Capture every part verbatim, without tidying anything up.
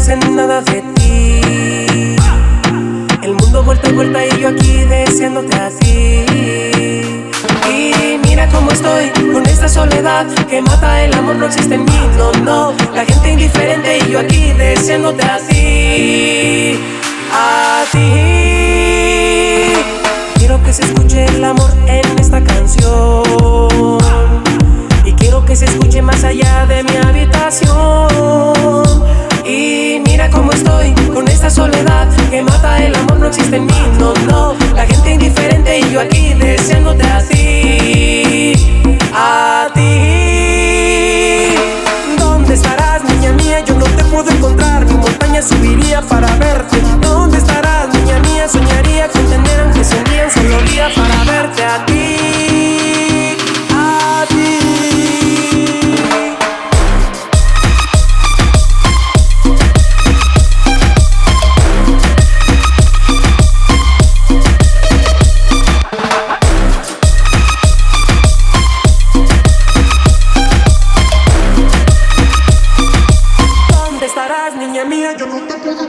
sé nada de ti. El mundo vuelta y vuelta y yo aquí deseándote a ti. Y mira cómo estoy con esta soledad que mata, el amor no existe en mí, no, no. La gente indiferente y yo aquí deseándote a ti, a ti. Quiero que se escuche el amor en esta canción, y quiero que se escuche más allá de mi habitación. Y mira cómo estoy con esta soledad que mata, el amor no existe en mí, no, no. La gente indiferente y yo aquí deseándote a ti, a ti. ¿Dónde estarás, niña mía? Yo no te puedo encontrar. Mi montaña subiría para verte. ¿Dónde estarás, niña mía? Soñaría con tener aunque sea un día, un solo día para verte a ti, a ti. Niña mía, yo no te puedo.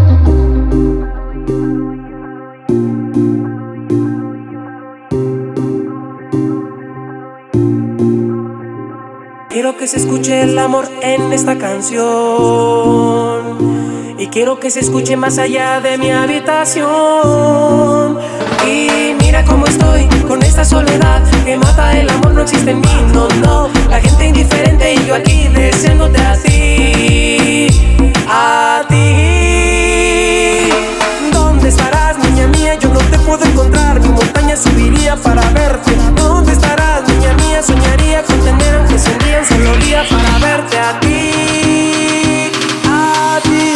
Quiero que se escuche el amor en esta canción, y quiero que se escuche más allá de mi habitación. Y mira cómo estoy con esta soledad que mata, el amor no existe en mí, no, no. La gente indiferente y yo aquí deseándote a ti, a ti. ¿Dónde estarás, niña mía? Yo no te puedo encontrar. Mi montaña subiría para verte. ¿Dónde estarás, niña mía? Soñaría con tener aunque sea un día, un solo día para verte a ti, a ti.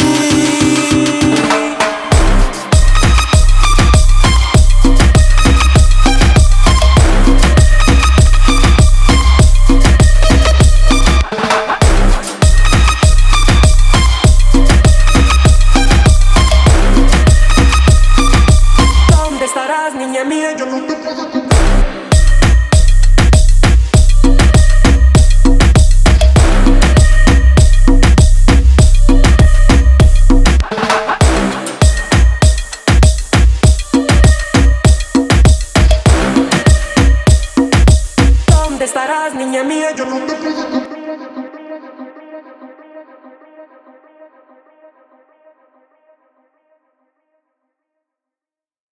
Niña mía, yo no te puedo. ¿Dónde estarás, niña mía? Yo no te puedo.